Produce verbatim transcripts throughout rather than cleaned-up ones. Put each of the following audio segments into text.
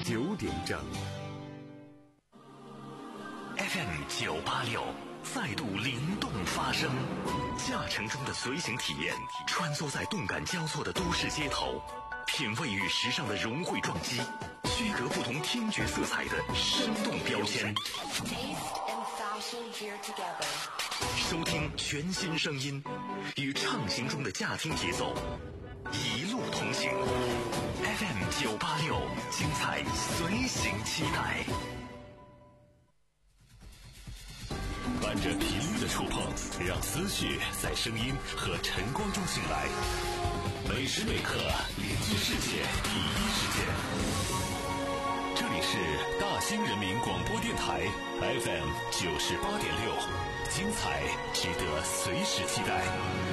九点整。 F M 九八六再度灵动发声，驾乘中的随行体验，穿梭在动感交错的都市街头，品味与时尚的融汇撞击，区隔不同听觉色彩的生动标签。收听全新声音，与畅行中的驾听节奏一路同行。F M 九八六，精彩随行期待。伴着频率的触碰，让思绪在声音和晨光中醒来。每时每刻，连接世界第一时间。这里是大兴人民广播电台 F M 九十八点六，精彩值得随时期待。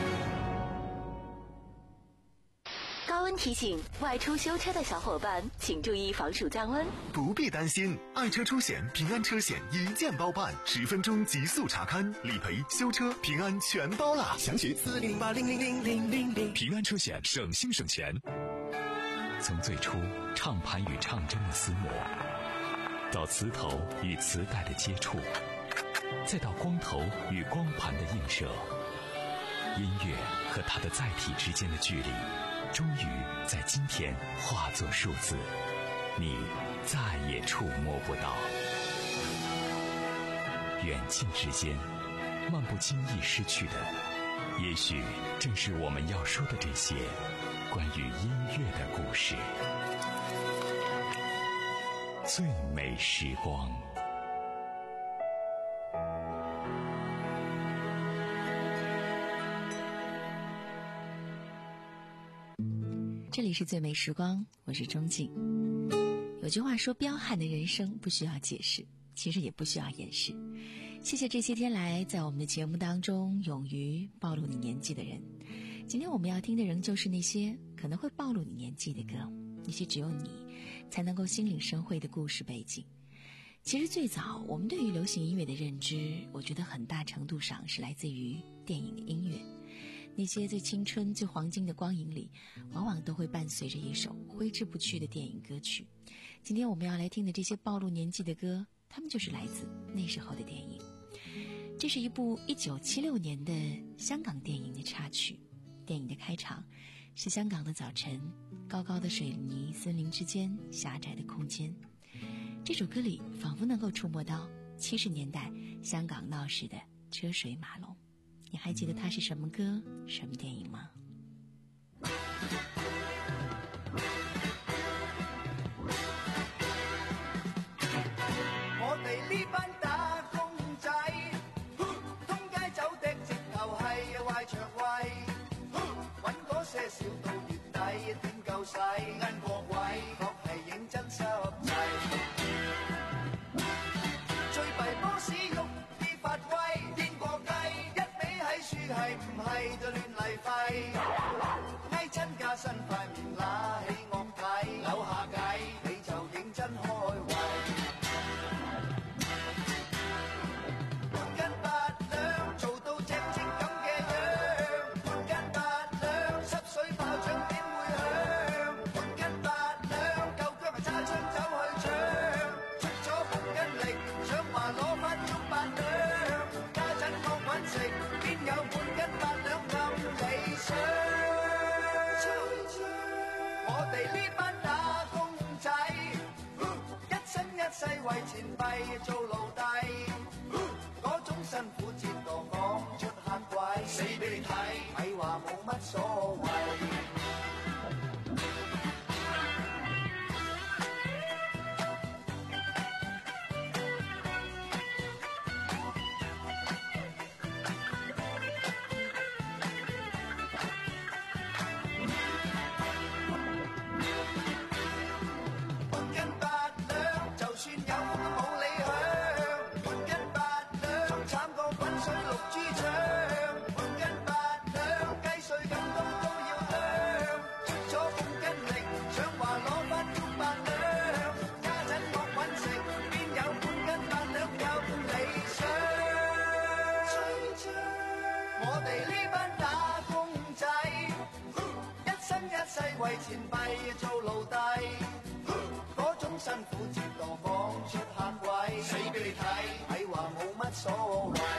高温提醒，外出修车的小伙伴请注意防暑降温。 不必担心，爱车出险平安车险一键包办，十分钟极速查看，理赔、修车、平安全包啦！详询四零八零零零零零零。 平安车险，省心省钱。从最初唱盘与唱针的厮磨，到磁头与磁带的接触，再到光头与光盘的映射，音乐和它的载体之间的距离，终于在今天化作数字，你再也触摸不到。远近之间，漫不经意失去的，也许正是我们要说的这些关于音乐的故事。最美时光。 这里是最美时光，我是钟静。有句话说，彪悍的人生不需要解释，其实也不需要掩饰。谢谢这些天来在我们的节目当中勇于暴露你年纪的人。今天我们要听的仍旧是那些可能会暴露你年纪的歌，那些只有你才能够心领神会的故事背景。其实最早我们对于流行音乐的认知，我觉得很大程度上是来自于电影的音乐。那些最青春最黄金的光影里，往往都会伴随着一首挥之不去的电影歌曲。今天我们要来听的这些暴露年纪的歌，它们就是来自那时候的电影。这是一部一九七六年的香港电影的插曲。电影的开场是香港的早晨，高高的水泥森林之间，狭窄的空间。这首歌里仿佛能够触摸到七十年代香港闹市的车水马龙。你还记得它是什么歌，什么电影吗？ 我哋呢班打工仔，通街走的直頭係壞腸胃，揾嗰些少到月底點夠使，間國位確係認真濕滯，最弊波士喐啲發威，癲過雞。係唔係就亂嚟廢，挨親加身塊面揦起惡睇，扭下計你就認真開胃，半斤八兩做到正正咁嘅樣，半斤八兩濕水炮仗點會響，半斤八兩夠姜係揸槍走去搶，出咗半斤力想話攞返足八兩，家陣惡揾食邊有半斤八兩咁理想？我哋呢班打工仔，一生一世為錢幣做奴隸，嗰種辛苦折墮講出慳鬼，死俾你睇，咪話冇乜所謂。半斤八兩，雞碎咁多都要辛苦折墮講出客位，死俾你睇，咪話冇乜所謂。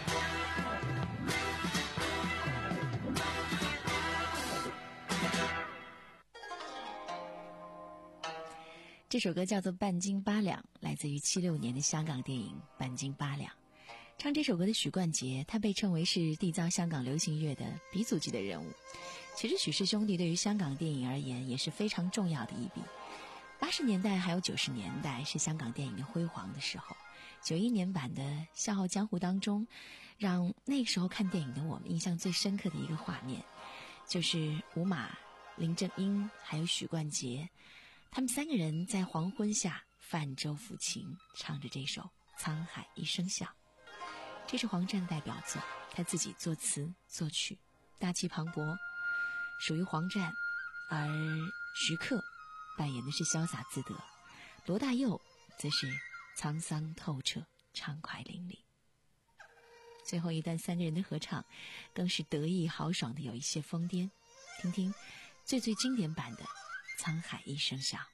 这首歌叫做《半斤八两》，来自于七六年的香港电影《半斤八两》。唱这首歌的许冠杰，他被称为是缔造香港流行乐的鼻祖级的人物。其实许氏兄弟对于香港电影而言也是非常重要的一笔。八十年代还有九十年代是香港电影的辉煌的时候。九一年版的《笑傲江湖》当中，让那时候看电影的我们印象最深刻的一个画面，就是吴马、林正英还有许冠杰，他们三个人在黄昏下泛舟抚琴，唱着这首《沧海一声笑》。这是黄战的代表作，他自己作词作曲，大气磅礴，属于黄战。而徐克扮演的是潇洒自得，罗大佑则是沧桑透彻，畅快淋漓。最后一段三个人的合唱更是得意豪爽的有一些疯癫，听听最最经典版的《沧海一声笑》。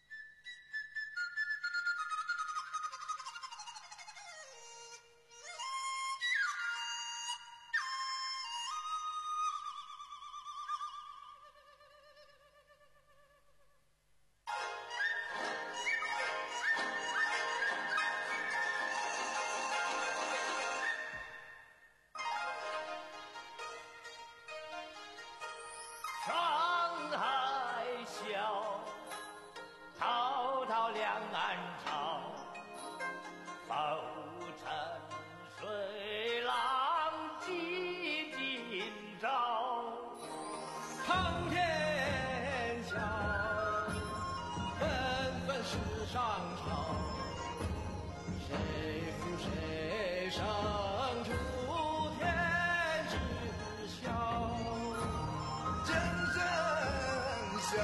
沧海笑，滔滔两岸潮，浮沉水浪几今朝。苍天笑，纷纷世上潮，谁负谁胜出天知晓。 真真笑，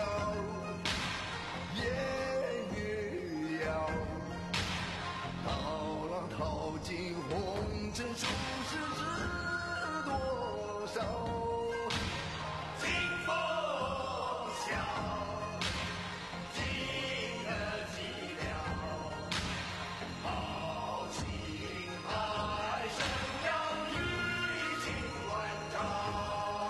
烟雨遥，涛浪淘尽红尘，数世知多少。 清风笑，今日寂寥，豪情海生要一尽万丈。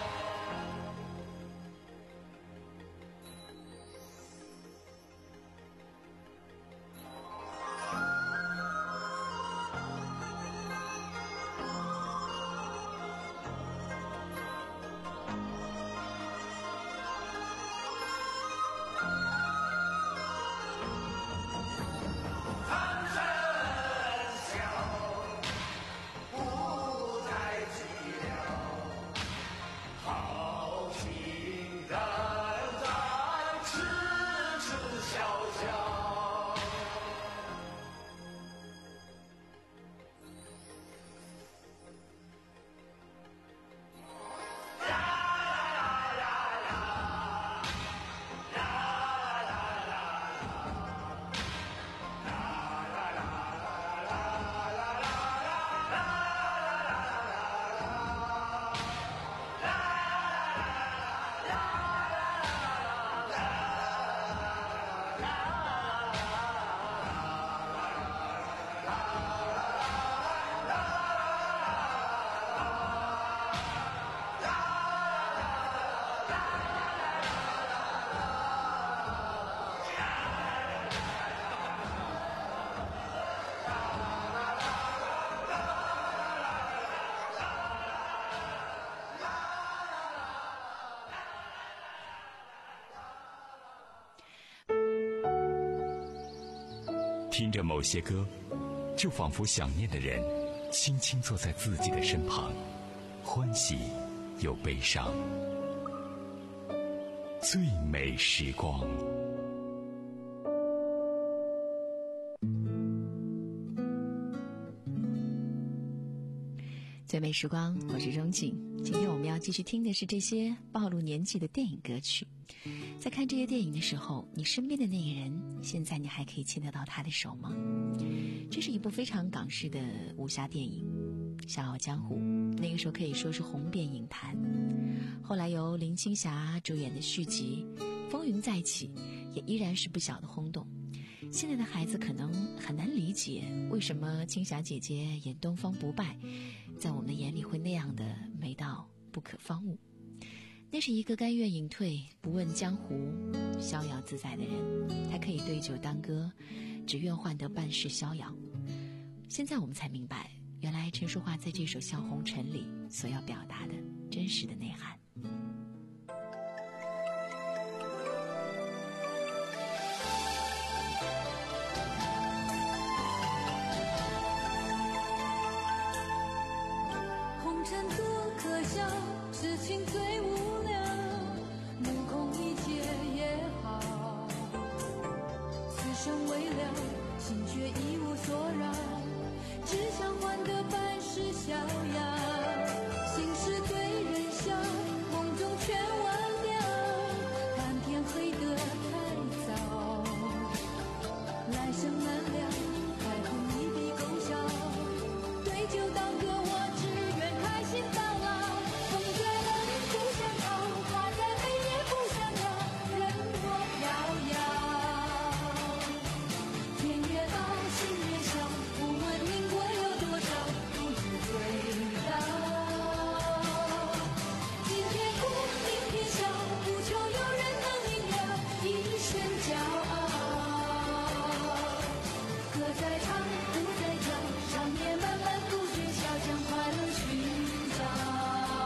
听着某些歌，就仿佛想念的人轻轻坐在自己的身旁，欢喜又悲伤。最美时光。 最美时光，我是钟景。今天我们要继续听的是这些暴露年纪的电影歌曲。在看这些电影的时候，你身边的那个人，现在你还可以牵得到他的手吗？这是一部非常港式的武侠电影《笑傲江湖》，那个时候可以说是红遍影坛。后来由林青霞主演的续集《风云再起》也依然是不小的轰动。 现在的孩子可能很难理解，为什么青霞姐姐演东方不败，在我们的眼里会那样的美到不可方物。那是一个甘愿隐退、不问江湖、逍遥自在的人，他可以对酒当歌，只愿换得半世逍遥。现在我们才明白，原来陈淑桦在这首《笑红尘》里所要表达的真实的内涵。 红尘多可笑，痴情最无聊，目空一切也好，此生未了，心却一无所扰，只想换得半世逍遥。心事对人笑，梦中全忘掉，看天黑得太早，来生难料，还同一笔勾销，对酒当歌，我只愿开心到老。风再冷不想逃，花再美也不想要，任我飘摇。天越高，心越小，不问因果有多少，不知醉倒。今天哭，明天笑，不求有人能明了，一身骄傲。歌在唱，舞在跳，长夜漫漫不觉晓，将快乐寻找。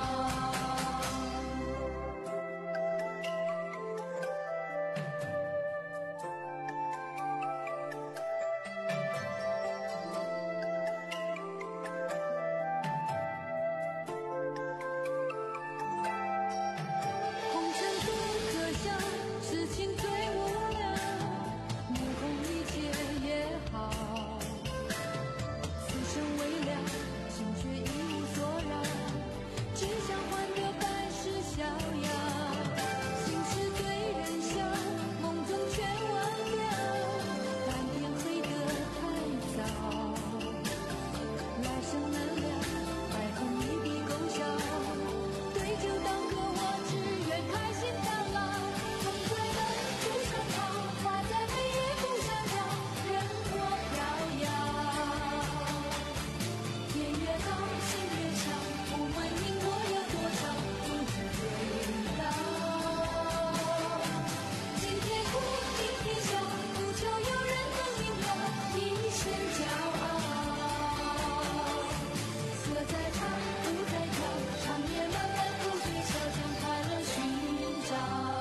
红尘多可笑，痴情最无聊，目空一切也好，此生未了，心却一无所扰，只想换得半世逍遥。心事对人笑，梦中全忘掉，看天黑得太早，来生难料，爱恨一笔勾销，对酒当歌，我只愿开心到老。风再冷不想逃，花再美也不想要，任我飘摇。天越高，心越小，不问因果有多少，不知醉倒。今天哭，明天笑，不求有人能明了，一身骄傲。歌在唱，舞在跳，长夜漫漫不觉晓，将快乐寻找。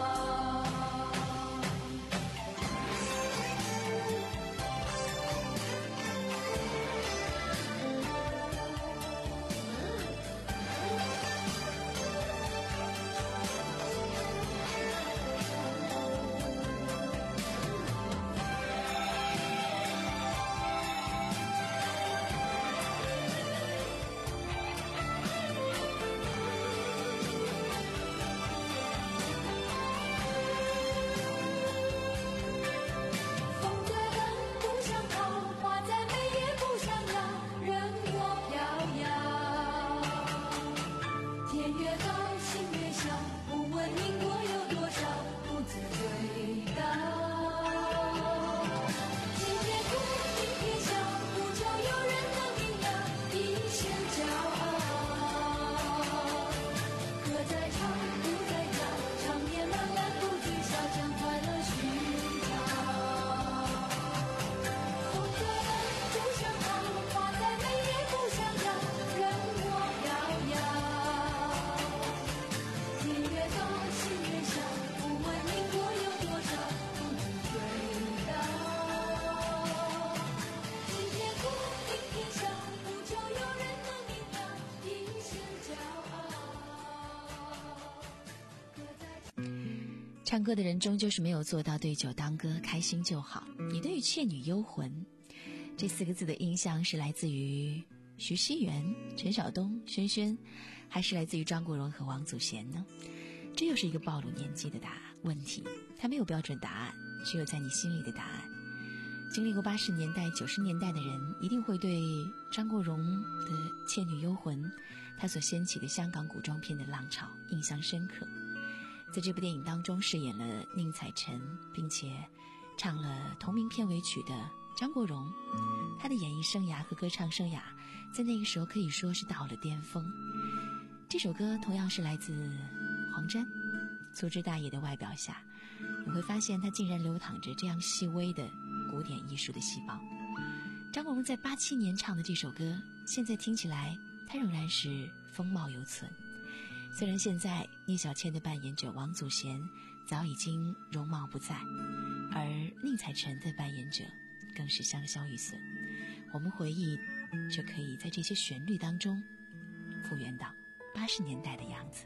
风再冷不想逃，花再美也不想要，任我飘摇。天越高，心越小，不问因果有多少，不知醉倒。今天哭，明天笑，不求有人能明了，一身骄傲。歌在唱，舞在跳，长夜漫漫不觉晓，将快乐寻找。风再冷不想逃，花再美也不想要，任我飘摇。天越高，心越小，不问因果有多少，不知醉倒。今天哭，明天笑，不求有人能明了，一身骄傲。歌在唱歌的人终究是没有做到对酒当歌，开心就好。你对于《倩女幽魂》这四个字的印象是来自于徐熙媛、陈晓东、轩轩，还是来自于张国荣和王祖贤呢？这又是一个暴露年纪的答问题，它没有标准答案，只有在你心里的答案。经历过八十年代、九十年代的人，一定会对张国荣的《倩女幽魂》他所掀起的香港古装片的浪潮印象深刻。在这部电影当中饰演了宁采臣，并且唱了同名片尾曲的张国荣，他的演艺生涯和歌唱生涯在那个时候可以说是到了巅峰。这首歌同样是来自黄沾，粗枝大叶的外表下，你会发现它竟然流淌着这样细微的古典艺术的细胞。张国荣在八七年唱的这首歌，现在听起来他仍然是风貌犹存。虽然现在聂小倩的扮演者王祖贤早已经容貌不在，而宁采臣的扮演者更是香消玉损，我们回忆却可以在这些旋律当中复原到八十年代的样子。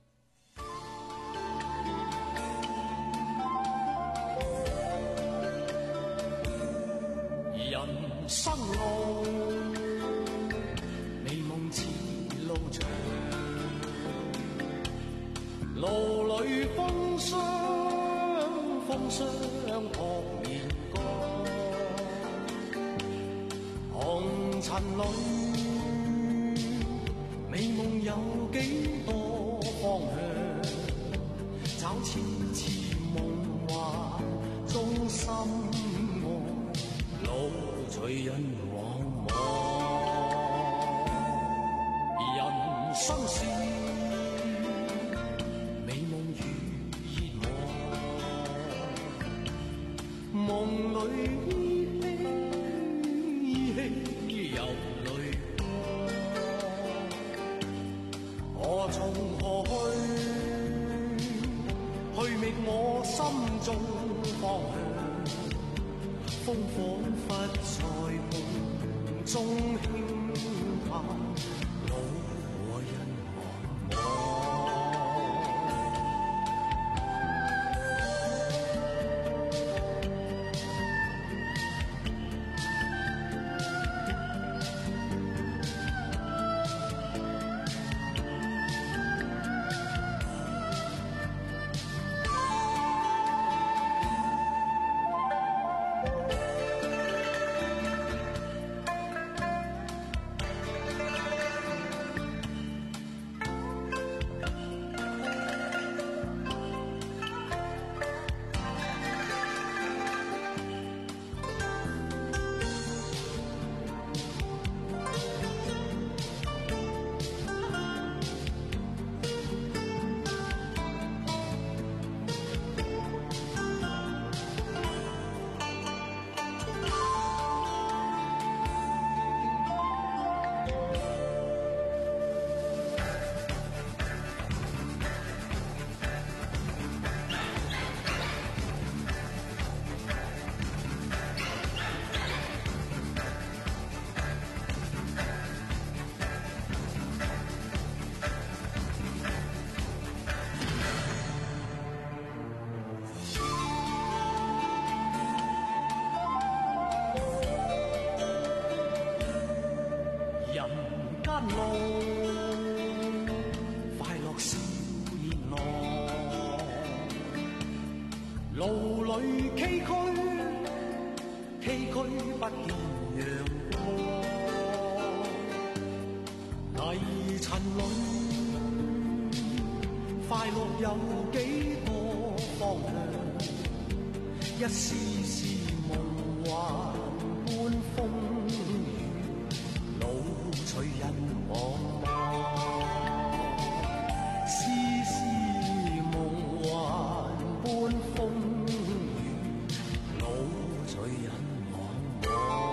人生路，美夢似路長，路裏風霜，風霜撲面光，紅塵裏，美夢有幾多方向，找次次夢幻中心愛。路隨人往往，人生是美夢如熱望，夢裏依稀有淚光，我從何去，去覓我心中方向。風彷彿在夢中輕嘆，路和人茫一絲絲夢幻般風雨，路隨人茫茫，絲絲夢幻般風雨，路隨人茫茫。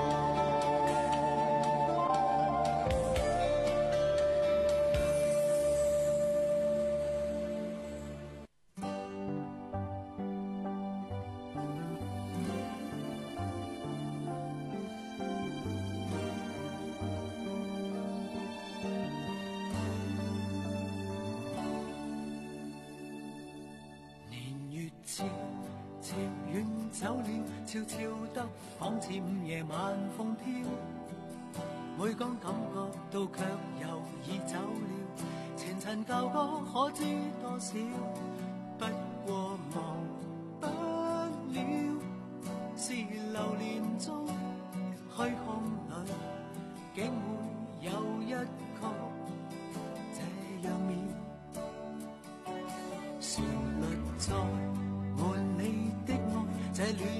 悄悄得仿似午夜晚風飄，每講感覺到卻又已走了，前塵舊歌可知多少，不過忘不了，是流年中虛空裏竟會有一曲這樣妙，旋律在換你的愛，這戀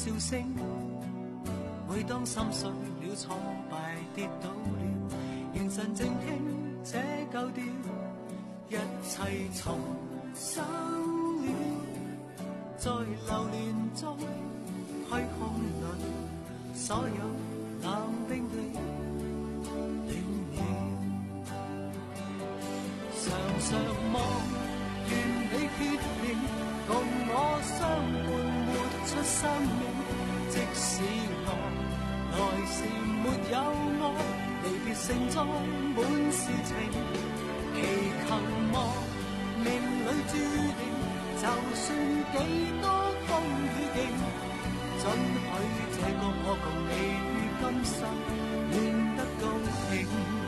笑聲。每當心碎了、挫敗跌倒了，凝神靜聽這舊調，一切重生了。在流連中虛空裏，所有冷冰的暖了。常常望願你決定共我相伴活出生命，即使我來時沒有愛，離別盛載滿是情，祈求望命裏注定，就算幾多風雨勁，准許這個我共你於今生戀得高興。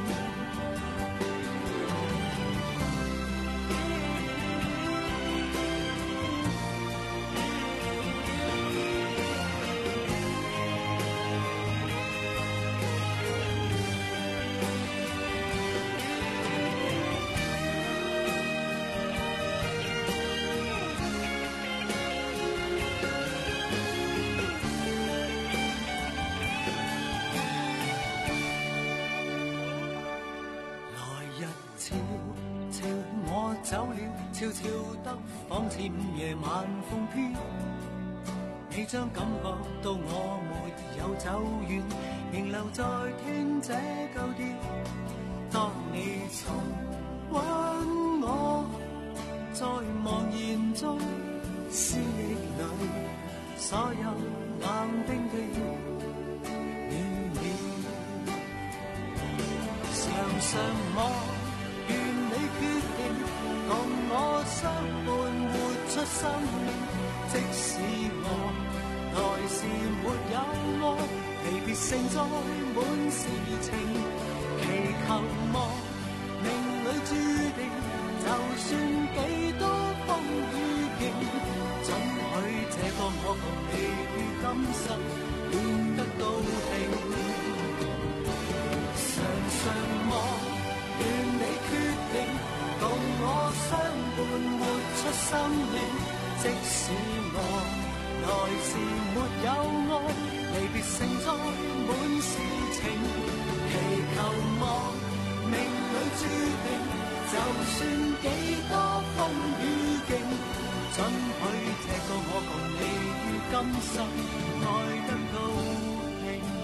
走了，悄悄得仿似午夜晚風飄。你將感覺到我沒有走遠，仍留在聽這舊調。當你重溫我，在茫然中思憶裏，所有冷冰的暖了。常常望願你決定共我相伴活出生命，即使我來時沒有愛，離別盛載滿是情，祈求望命裏注定，就算幾多風雨勁，准許這個我共你於今生戀得高興。常常望願你決定共我相伴活出生命，即使我來時沒有愛，離別盛載滿是情，祈求望命裏注定，就算幾多風雨勁，准許這個我共你於今生愛得高興。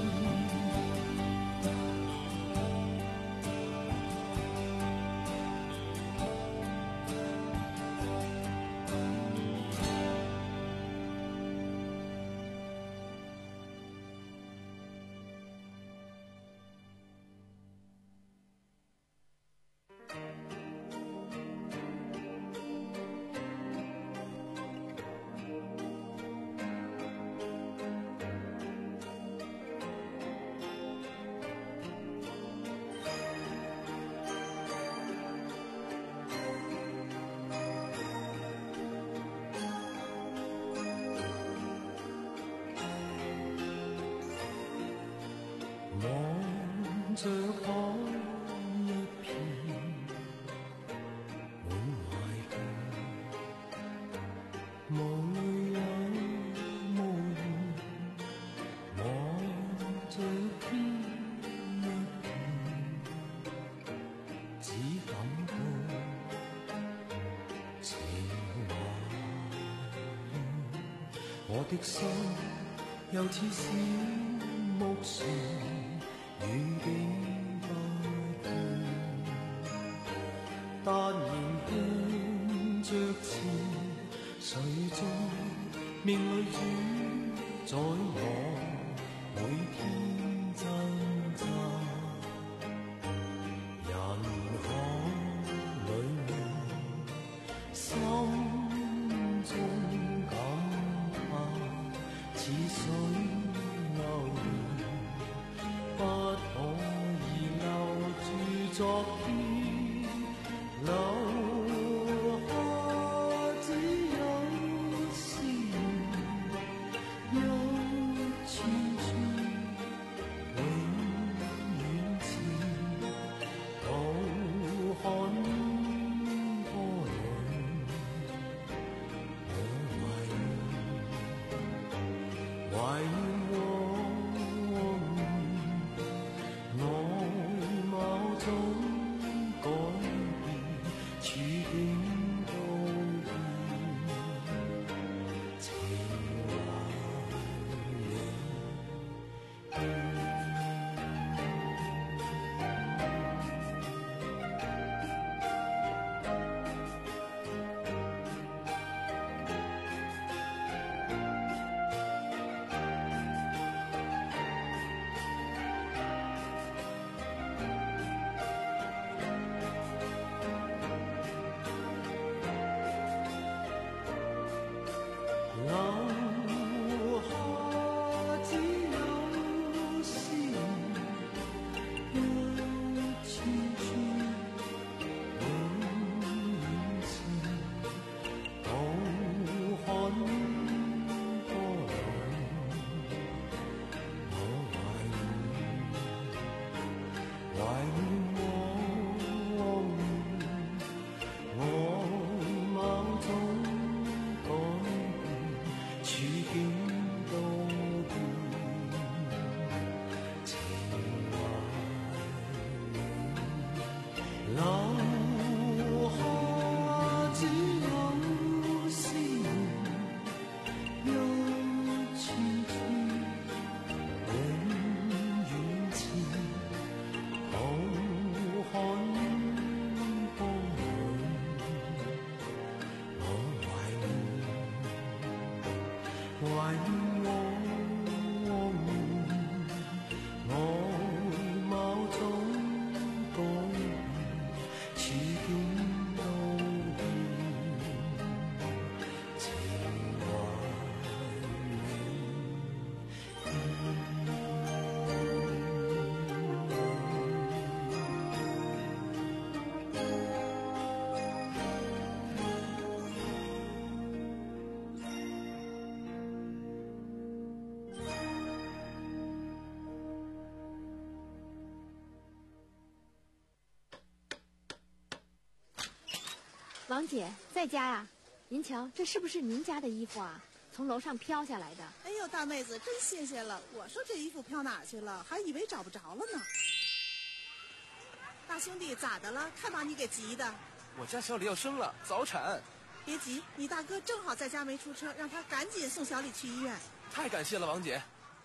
望着海一片滿懷倦，無淚有無言，望着天一片，只感到情懷。我的心又似小木船，雨景不斷，但仍聽着前水中命裏主宰我每天掙扎。人海裏心中感嘆，似水流年，不可以留住昨天，留下只有思念，一串串永遠前，浩瀚波浪，我為懷境都變，情懷留下只有思念，一串串永遠前，浩瀚波浪，我懷念，懷念往年，外貌總改變，處境都變，情懷王姐在家呀？您瞧，这是不是您家的衣服啊？从楼上飘下来的。 哎呦，大妹子，真谢谢了！我说这衣服飘哪儿去了，还以为找不着了呢。大兄弟，咋的了？看把你给急的。 我家小李要生了，早产。 别急，你大哥正好在家没出车，让他赶紧送小李去医院。 太感谢了，王姐。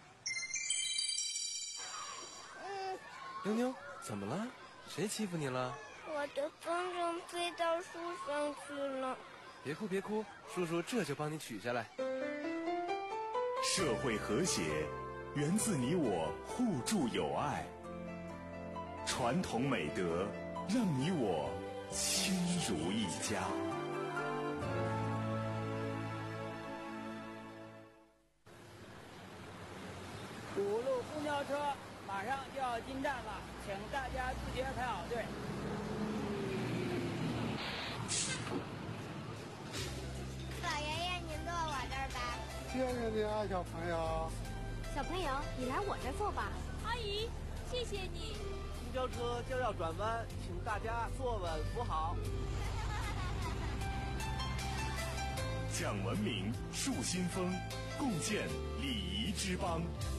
嗯， 妞妞，怎么了？谁欺负你了？ 我的风筝飞到树上去了。 别哭别哭，叔叔这就帮你取下来。 社会和谐源自你我互助友爱，传统美德让你我亲如一家。 五路公交车马上就要进站了，请大家自觉排好队。 老爷爷，您坐我这儿吧。 谢谢你啊，小朋友。 小朋友，你来我这儿坐吧。 阿姨，谢谢你。 公交车就要转弯，请大家坐稳扶好。 讲文明，树新风，共建礼仪之邦。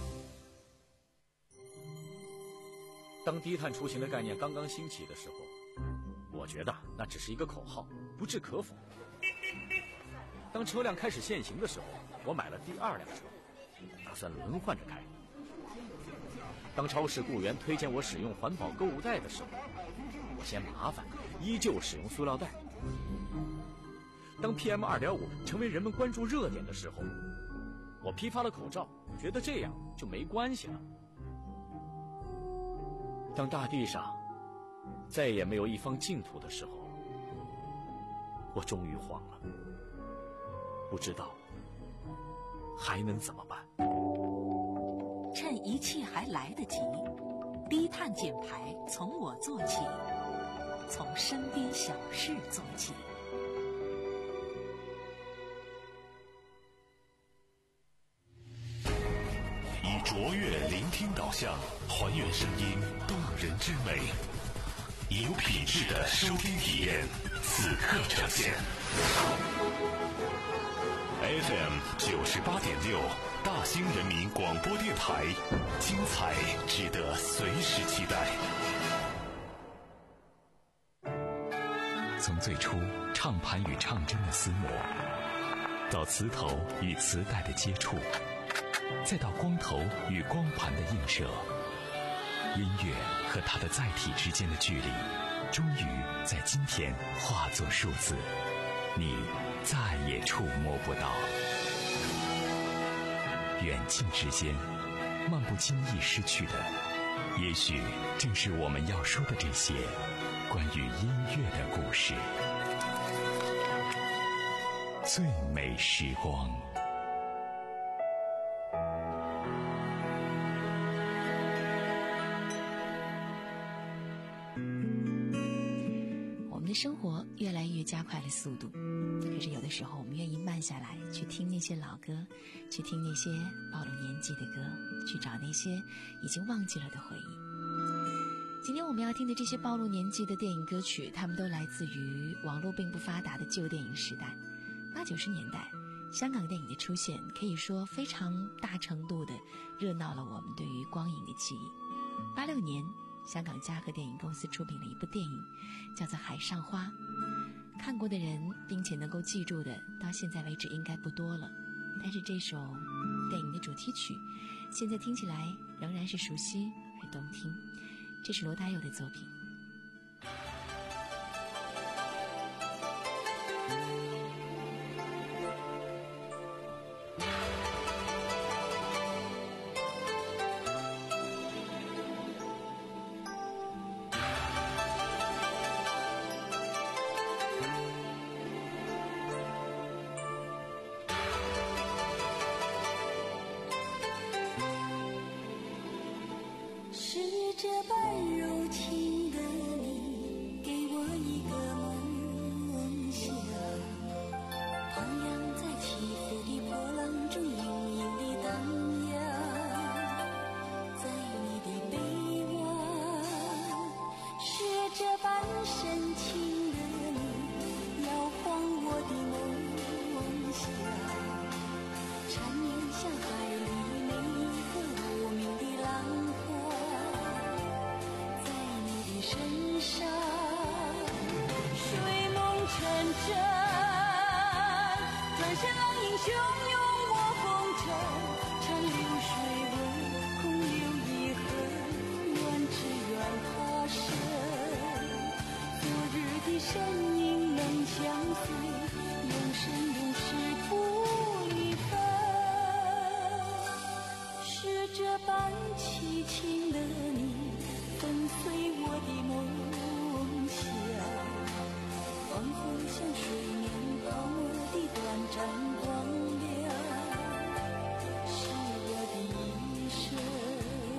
当低碳出行的概念刚刚兴起的时候，我觉得那只是一个口号，不置可否。当车辆开始限行的时候，我买了第二辆车，打算轮换着开。当超市雇员推荐我使用环保购物袋的时候，我嫌麻烦，依旧使用塑料袋。当 P M 二点五 成为人们关注热点的时候，我批发了口罩，觉得这样就没关系了。当大地上再也没有一方净土的时候，我终于慌了，不知道还能怎么办。 趁一切还来得及，低碳减排从我做起，从身边小事做起。 以卓越聆听导向，还原声音动人之美，以有品质的收听体验，此刻呈现。F M 九十八点六，大兴人民广播电台，精彩值得随时期待。 从最初唱盘与唱针的厮磨，到磁头与磁带的接触，再到光头与光盘的映射，音乐和它的载体之间的距离，终于在今天化作数字，你再也触摸不到。远近之间，漫不经意失去的，也许正是我们要说的这些关于音乐的故事。最美时光。 我们的生活越来越加快了速度，可是有的时候我们愿意慢下来，去听那些老歌，去听那些暴露年纪的歌，去找那些已经忘记了的回忆。今天我们要听的这些暴露年纪的电影歌曲，它们都来自于网络并不发达的旧电影时代。八九十年代， 香港电影的出现可以说非常大程度的热闹了我们对于光影的记忆。八六年，香港嘉禾电影公司出品了一部电影，叫做《海上花》。看过的人并且能够记住的，到现在为止应该不多了。但是这首电影的主题曲，现在听起来仍然是熟悉而动听。这是罗大佑的作品。 是这般柔情的你，给我一个梦想，徜徉在起伏的波浪中，隐隐地荡漾，在你的臂弯。是这般深情的你，摇晃我的梦想，缠绵像海里每一个无名的浪花，身上睡梦成真，转身浪影汹涌我风尘，长流水温空留遗恨，愿只愿他生，昨日的身影能相随，永生永世不离分。是这般凄情的你，跟随我的梦想，仿佛像水面泡沫的短暂光亮，是我的一生。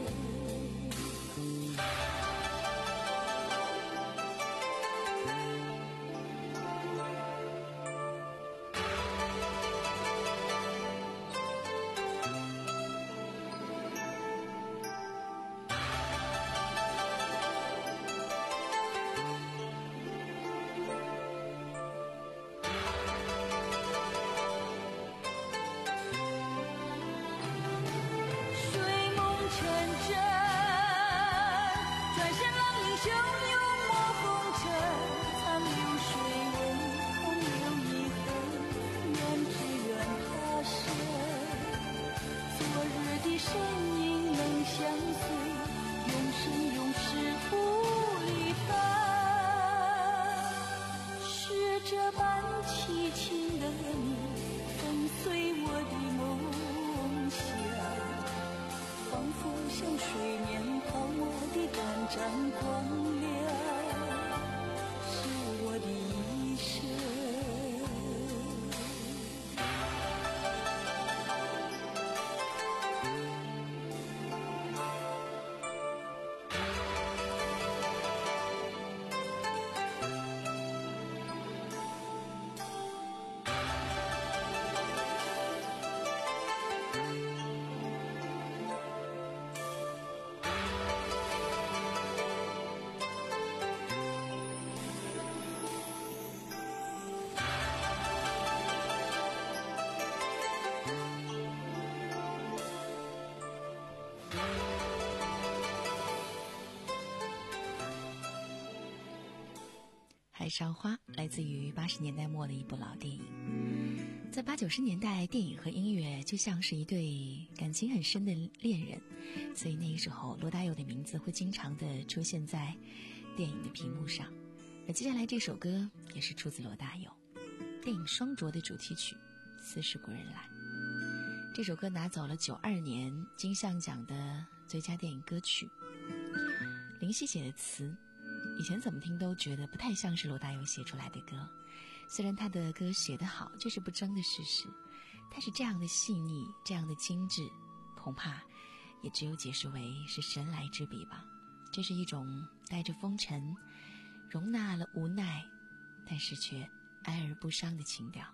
海上花来自于八十年代末的一部老电影。在八九十年代，电影和音乐就像是一对感情很深的恋人，所以那个时候罗大佑的名字会经常的出现在电影的屏幕上。而接下来这首歌也是出自罗大佑电影《双啄》的主题曲《似是故人来》。这首歌拿走了九二年金像奖的最佳电影歌曲。林夕写的词，以前怎么听都觉得不太像是罗大佑写出来的歌，虽然他的歌写得好，这是不争的事实，但是这样的细腻，这样的精致，恐怕也只有解释为是神来之笔吧。这是一种带着风尘，容纳了无奈，但是却哀而不伤的情调。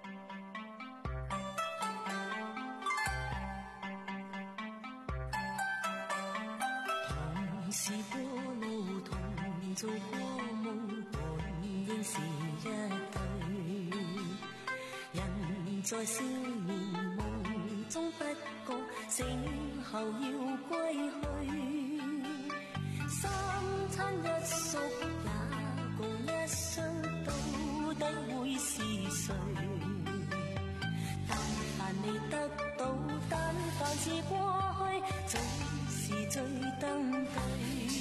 同是過路，同做過夢，本應是一對。人在在少年夢中不覺醒後要歸去，三餐一宿也共一雙，到底會是誰？但凡未得到，但凡是過去，總是最登對。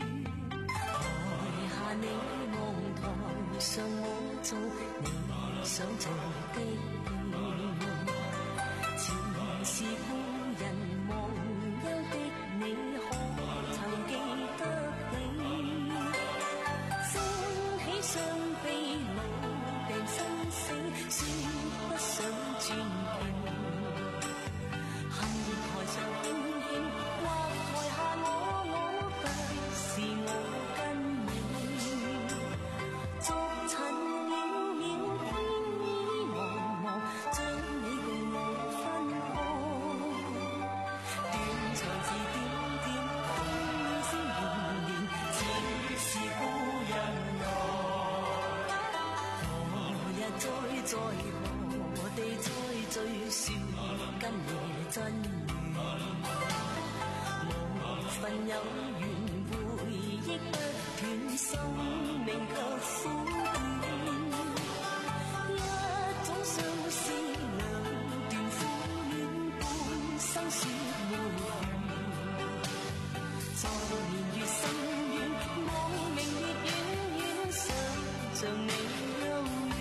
台下你望台上我做你想做的戲，前是故人忘憂的你，可曾記得起？升起雙臂老病生死，說不想轉變。恨台上輕輕，或台下我我不是我跟你。逐塵渺渺，天意茫茫，將你共我分開。斷腸字點點，風聲連連，似是故人來。何日再在何地再聚，說今夜真緣。無份有緣，回憶不斷，生命卻苦短。一種相思，兩段苦戀，半生說沒完。在年月深遠，望明月遠遠，想像你幽怨。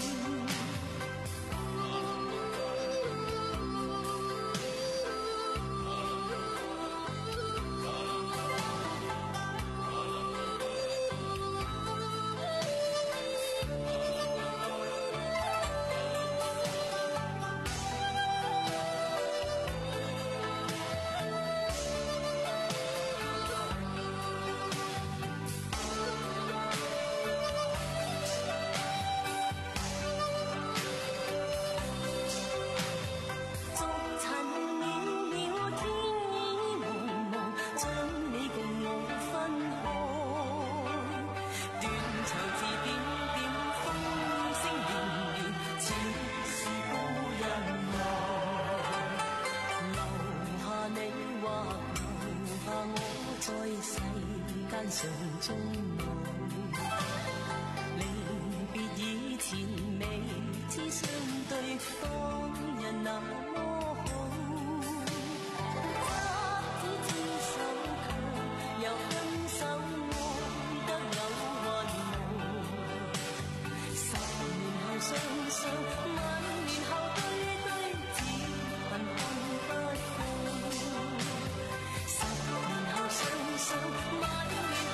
上終老，離別以前未知相對，當日那麼好。執子之手卻又分手，愛得有還無。十年後雙雙，萬年後對對，只恨看不到。十年後雙雙，萬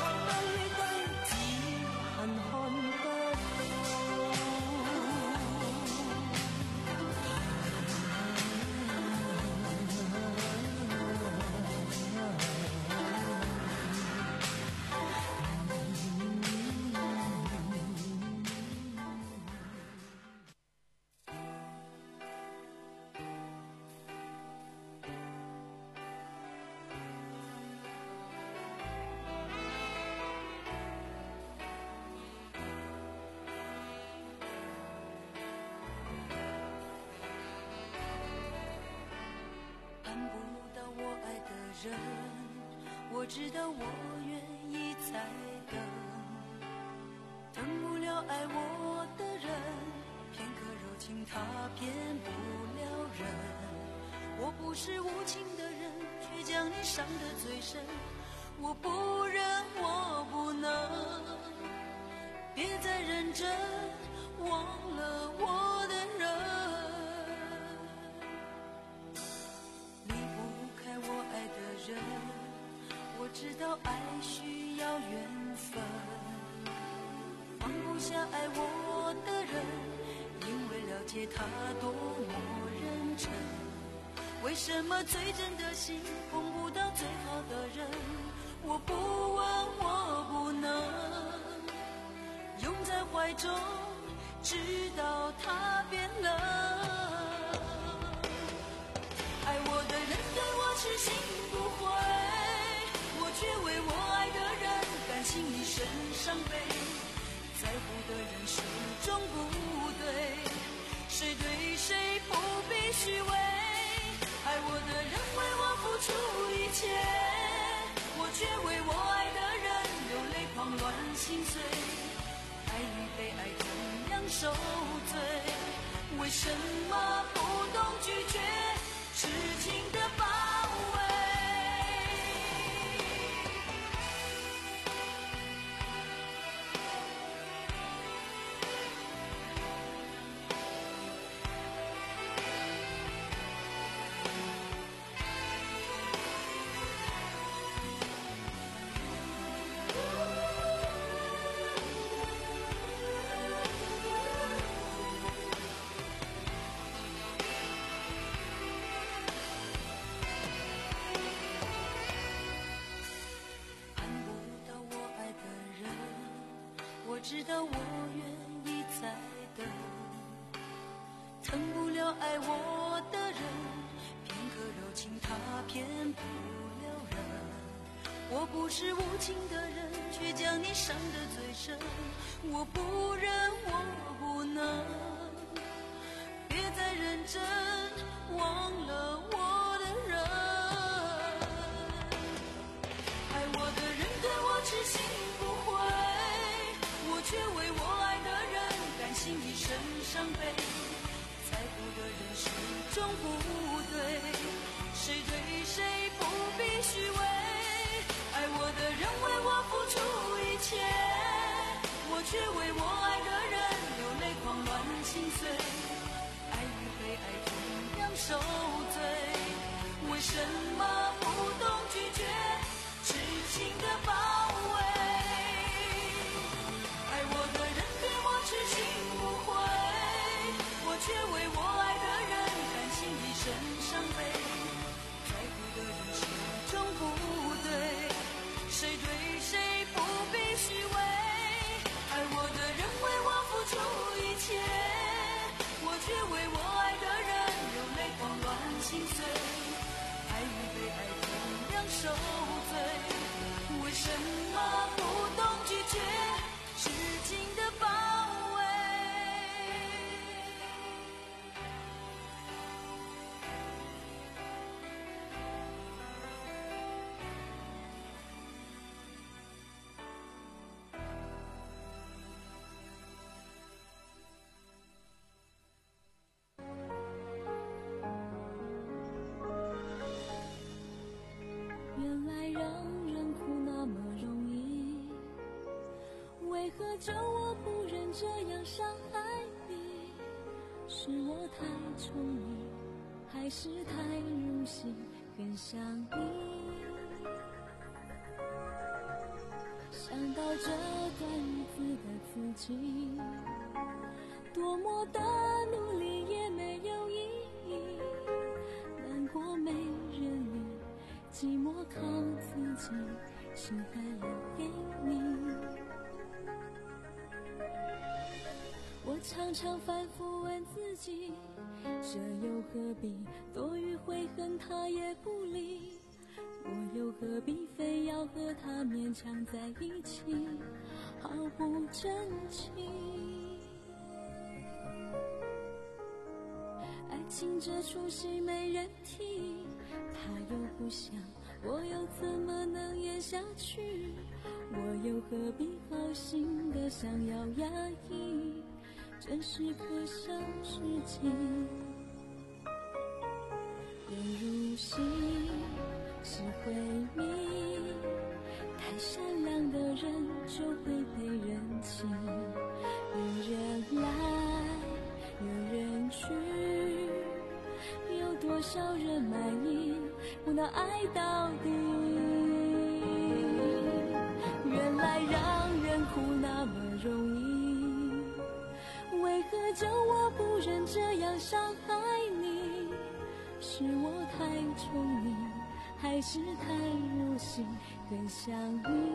人，我知道我愿意再等，等不了爱我的人，片刻柔情他骗不了人。我不是无情的人，却将你伤得最深。我不忍，我不能，别再认真，忘了我的人。我知道爱需要缘分，放不下爱我的人，因为了解他多么认真。为什么最真的心碰不到最好的人？我不问，我不能拥在怀中，直到他变冷。爱我的人对我痴心不悔，却为我爱的人甘心一生伤悲。在乎的人始终不对，谁对谁不却为我爱的人流泪狂乱心碎，爱与被爱同样受罪，为什么不懂拒绝痴情的包围？我知道我愿意再等，疼不了爱我的人，片刻柔情他骗不了人。我不是无情的人，却将你伤得最深。我不忍，我不能，别再认真忘了我的人。爱我的人对我痴心不悔，我却为我爱的人甘心一生伤悲，在乎的人始终不对，谁对谁不必虚伪，爱我的人为我付出一切，我却为我爱的人流泪狂乱心碎，爱与被爱同样受罪，为什么不懂拒绝痴情的包围？痴心无悔，我却为我爱的人甘心一生伤悲，在乎的人始终不对，谁对谁不必虚伪，爱我的人为我付出一切，我却为我爱的人流泪狂乱心碎，爱与被爱同样受罪，为什么不懂拒绝痴情的包围？ 原来让人哭那么容易，为何叫我不忍这样伤害你？是我太宠你，还是太入戏，更想你？想到这段日子的自己，多么的努力也没有意义，难过没人理，寂寞靠自己，心还留给你。我常常反复问自己，这又何必？多余悔恨他也不理，我又何必非要和他勉强在一起，毫不真情。爱情这出戏没人替，他又不想，我又怎么能演下去？我又何必好心的想要压抑，真是可笑事情。人入戏是会迷，太善良的人就会被人欺，有人来有人去，有多少人满意不能爱到底？原来让人哭那么容易，为何叫我不忍这样伤害你？是我太宠你，还是太入戏，更想你？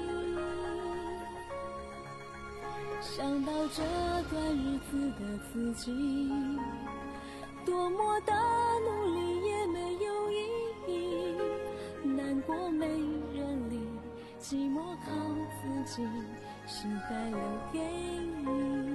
想到这段日子的自己，多么的努力也没有意义，难过没人理，寂寞靠自己，心还留给你。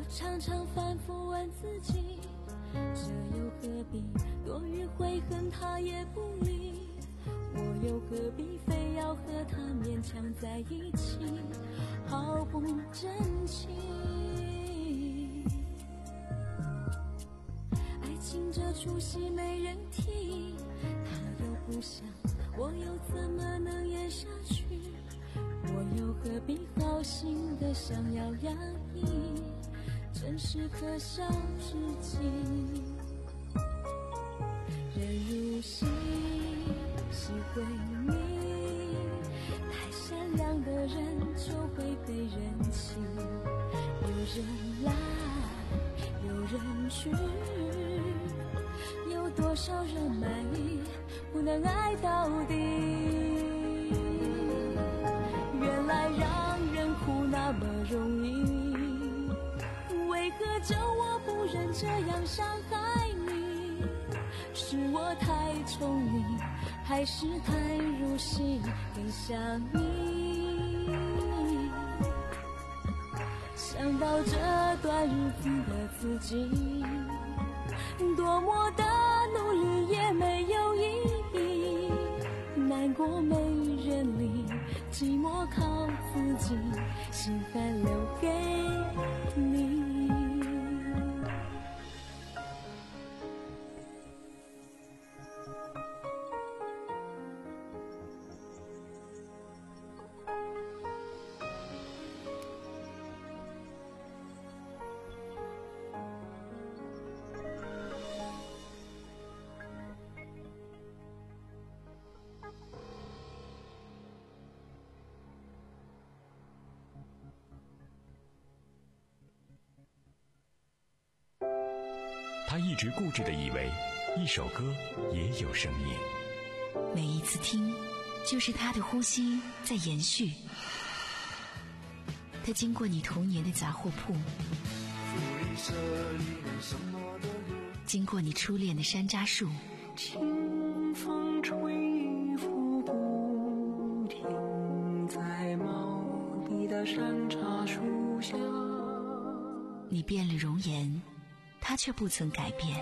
常常反复问自己，这又何必？多余悔恨他也不理，我又何必非要和他勉强在一起，毫不真情。爱情这出戏没人替，他又不想，我又怎么能演下去？我又何必好心的想要压抑，真是可笑至极。人如戏，戏会迷，太善良的人就会被人欺。有人来，有人去，有多少人满意，不能爱到底。原来让人哭那么容易，为何叫我不忍这样伤害你？是我太宠你，还是太入戏，更想你？想到这段日子的自己，多么的努力也没有意义，难过没人理，寂寞靠自己，心烦留给你。 他一直固执地以为一首歌也有生命， 每一次听就是他的呼吸在延续。他经过你童年的杂货铺，经过你初恋的山楂树， 清风吹拂不停，在茂密的山楂树下。 你变了容颜，他却不曾改变。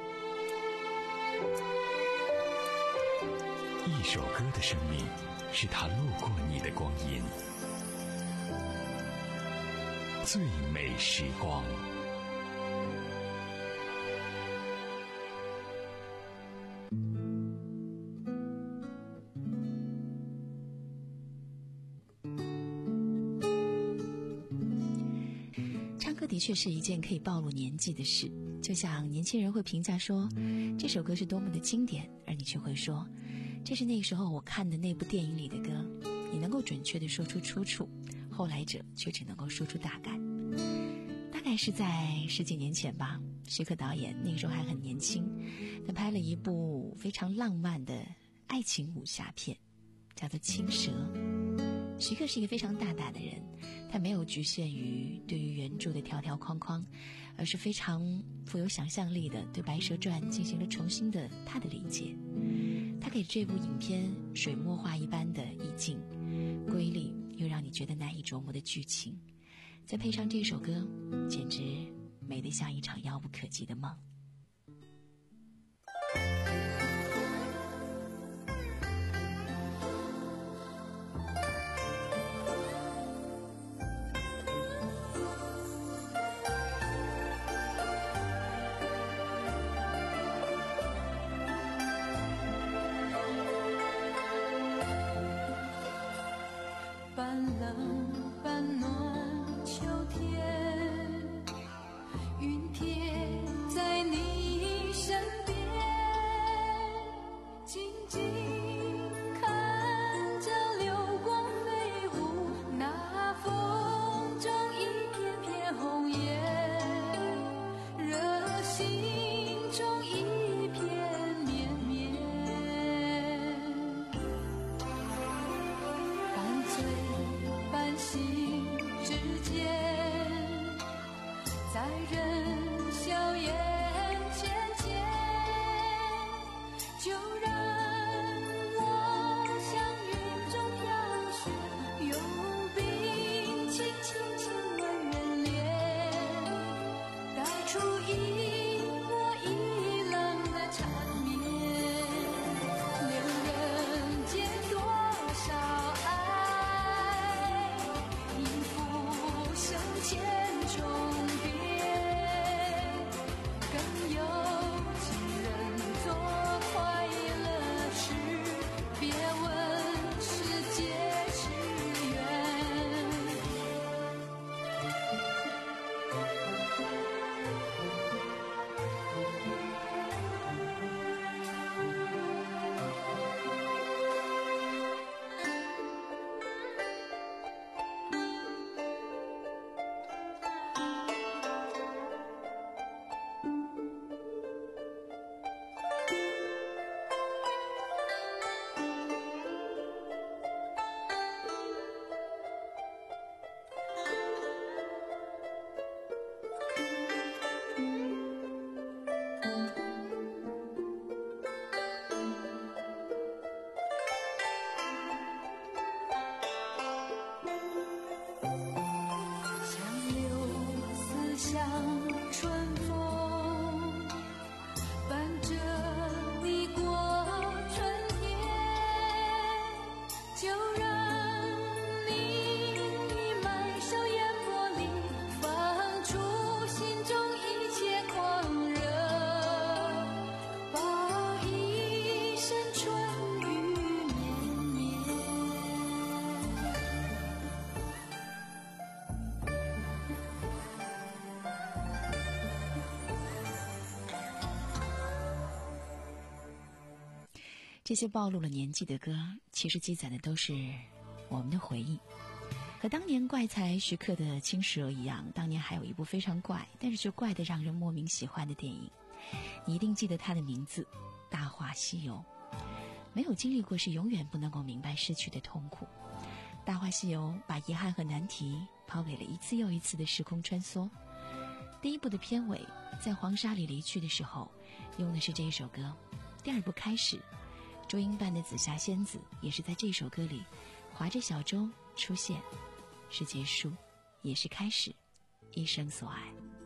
一首歌的生命，是他路过你的光阴。最美时光。 唱歌的确是一件可以暴露年纪的事，就像年轻人会评价说这首歌是多么的经典，而你却会说这是那个时候我看的那部电影里的歌。你能够准确地说出出处，后来者却只能够说出大概。大概是在十几年前吧，徐克导演那个时候还很年轻，他拍了一部非常浪漫的爱情武侠片，叫做《青蛇》。徐克是一个非常大胆的人，他没有局限于对于原著的条条框框，而是非常富有想象力的对《白蛇传》进行了重新的他的理解。他给这部影片水墨画一般的意境，瑰丽又让你觉得难以琢磨的剧情，再配上这首歌，简直美得像一场遥不可及的梦。 半冷半暖秋天，云贴在这些暴露了年纪的歌，其实积攒的都是我们的回忆。和当年怪才徐克的《青蛇》一样，当年还有一部非常怪，但是却怪得让人莫名喜欢的电影，你一定记得它的名字《大话西游》。没有经历过是永远不能够明白失去的痛苦。《大话西游》把遗憾和难题抛给了一次又一次的时空穿梭。第一部的片尾，在黄沙里离去的时候，用的是这一首歌。第二部开始，周英扮的紫霞仙子也是在这首歌里划着小舟出现，是结束，也是开始，一生所爱。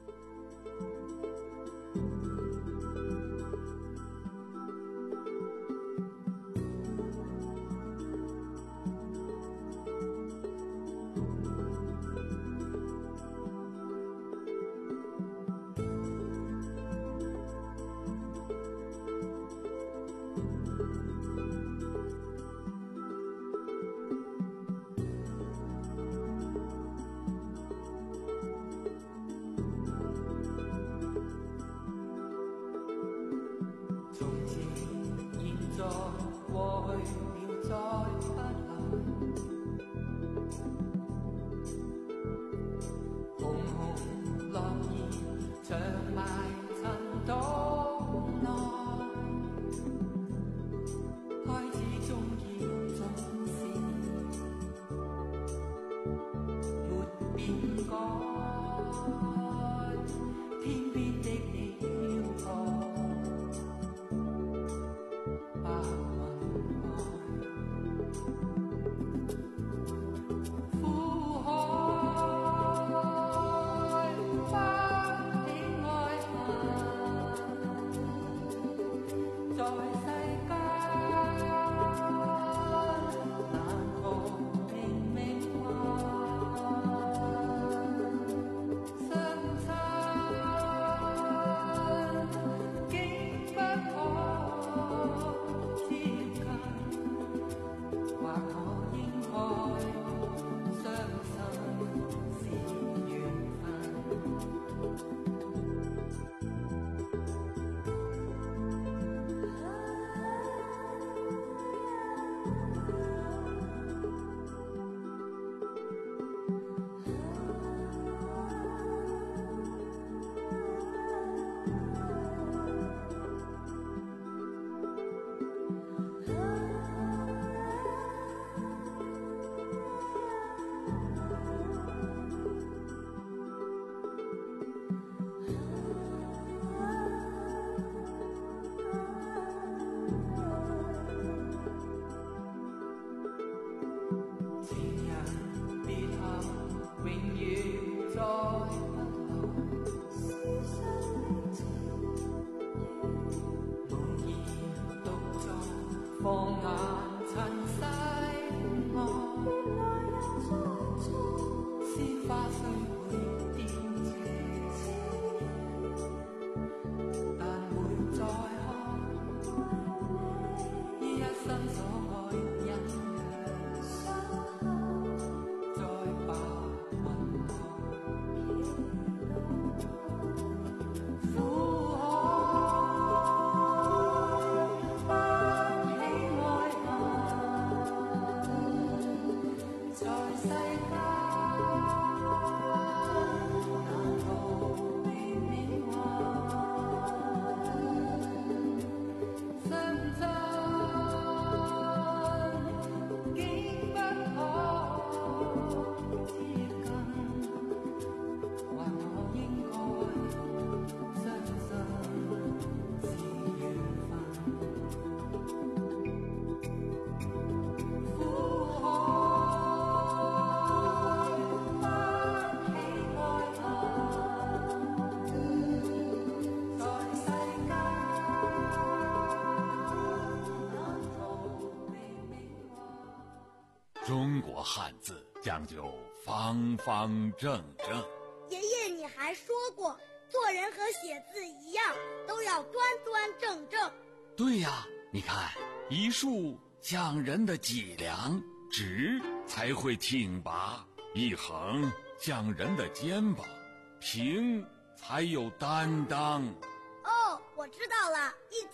中国汉字讲究方方正正。 爷爷，你还说过，做人和写字一样，都要端端正正。 对呀，你看，一竖讲人的脊梁，直才会挺拔；一横讲人的肩膀，平才有担当。 哦，我知道了，一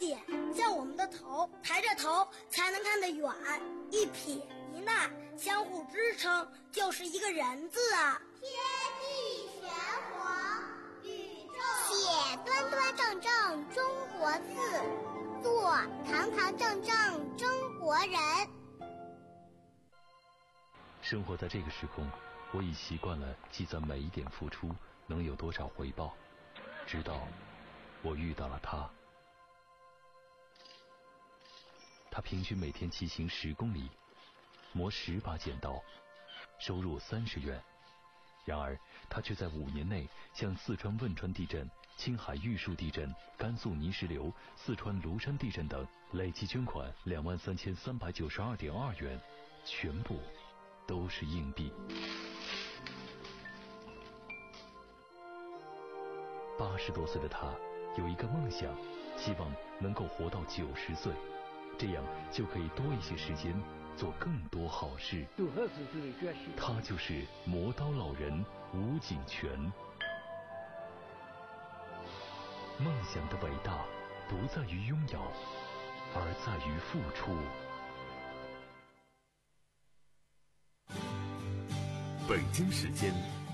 点像我们的头，抬着头才能看得远，一撇一捺相互支撑，就是一个人字啊。 天地玄黄，宇宙写端端正正中国字，做堂堂正正中国人。 生活在这个时空，我已习惯了计算每一点付出能有多少回报，直到我遇到了他。他平均每天骑行十公里，磨十把剪刀，收入三十元。然而，他却在五年内向四川汶川地震、青海玉树地震、甘肃泥石流、四川庐山地震等累计捐款两万三千三百九十二点二元，全部都是硬币。八十多岁的他有一个梦想，希望能够活到九十岁，这样就可以多一些时间做更多好事。他就是磨刀老人吴景全。梦想的伟大不在于拥有，而在于付出。 北京时间